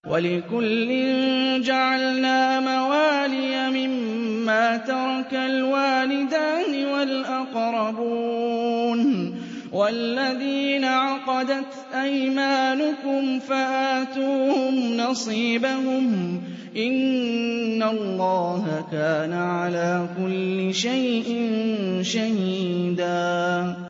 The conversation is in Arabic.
وَلِكُلٍّ جَعَلْنَا مَوَالِيَ مِمَّا تَرَكَ الْوَالِدَانِ وَالْأَقْرَبُونَ وَالَّذِينَ عَقَدَتْ أَيْمَانُكُمْ فَآتُوهُمْ نَصِيبَهُمْ ۖ إِنَّ اللَّهَ كَانَ عَلَىٰ كُلِّ شَيْءٍ شَهِيدًا